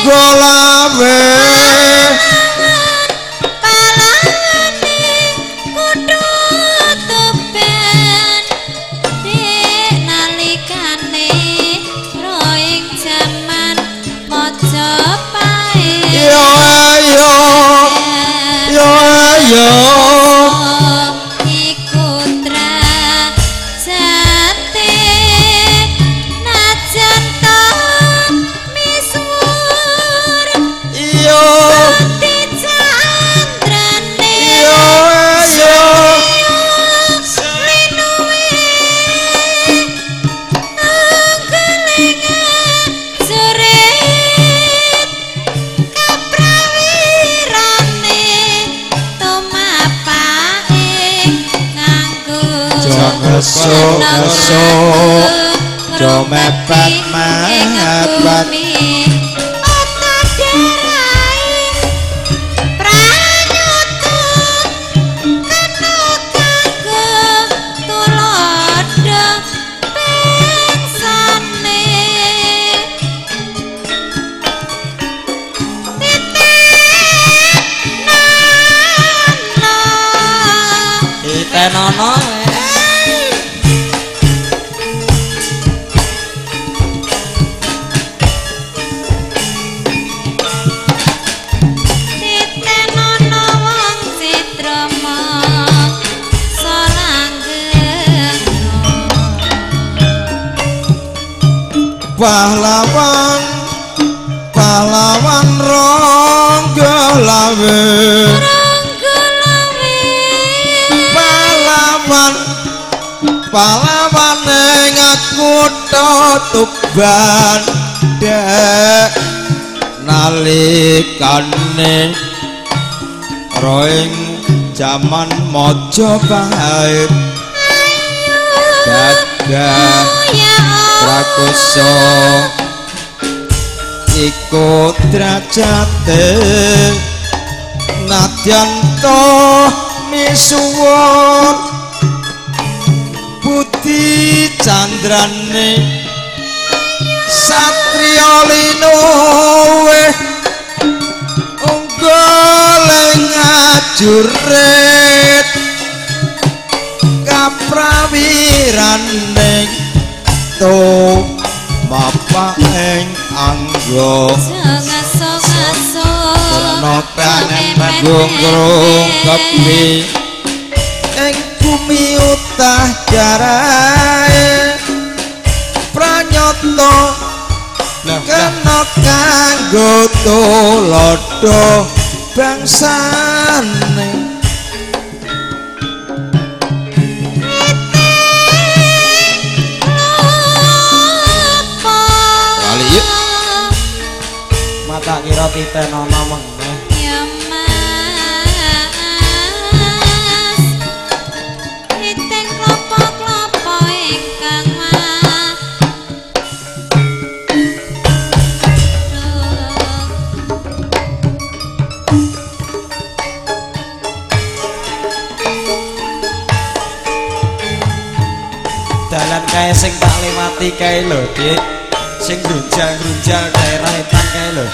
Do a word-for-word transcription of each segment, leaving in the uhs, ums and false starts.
golawe Ngesuk ngesuk jo mepet mepet Nono pahlawan pahlawan Ronggolawe pahlawan pahlawan ing aku Tuban dek nalikane roing jaman Majapahit gagah prakoso iku derajate nadyan to misuwur budi candrane satriya linuwe unggul ngajurit kaprawirane to bapak ing anggo ngaso-ngaso nokanen manggung kepi ing bumi utah jarae pranyata kena kanggo tulodo bangsane tak kira titen ana meneh ya mas titen klopo-klopo ingkang mas dalan kae sing tak liwati kae lho Dik sing grunjal-grunjal daerah etan kae lho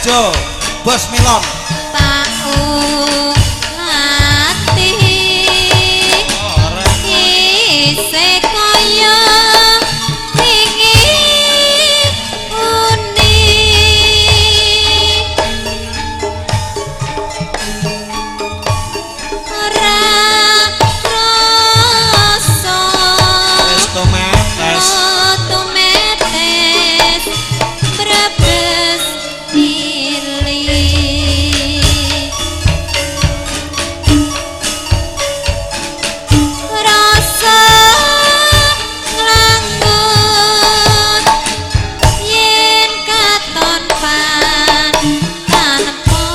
Harjo Bos Milon Pak Lati isih kaya ingin uni ora rasa Resto Metes otomatis brebes pilih rasa nglangut yen katon pan tanpa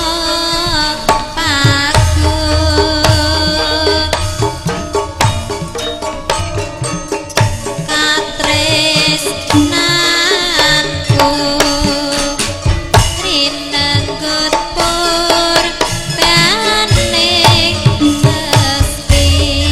pagut katresnanku rinenggut pur baning mesti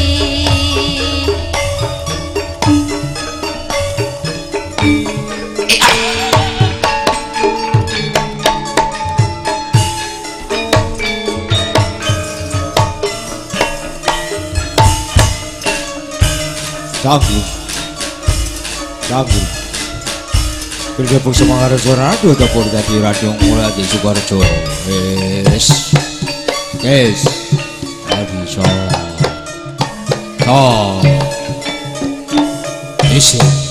Canggu Canggu Bergabung sama Radio Radio Dapur Dadi Radio mulai di Sukoharjo Wes Guys Adi So So Isi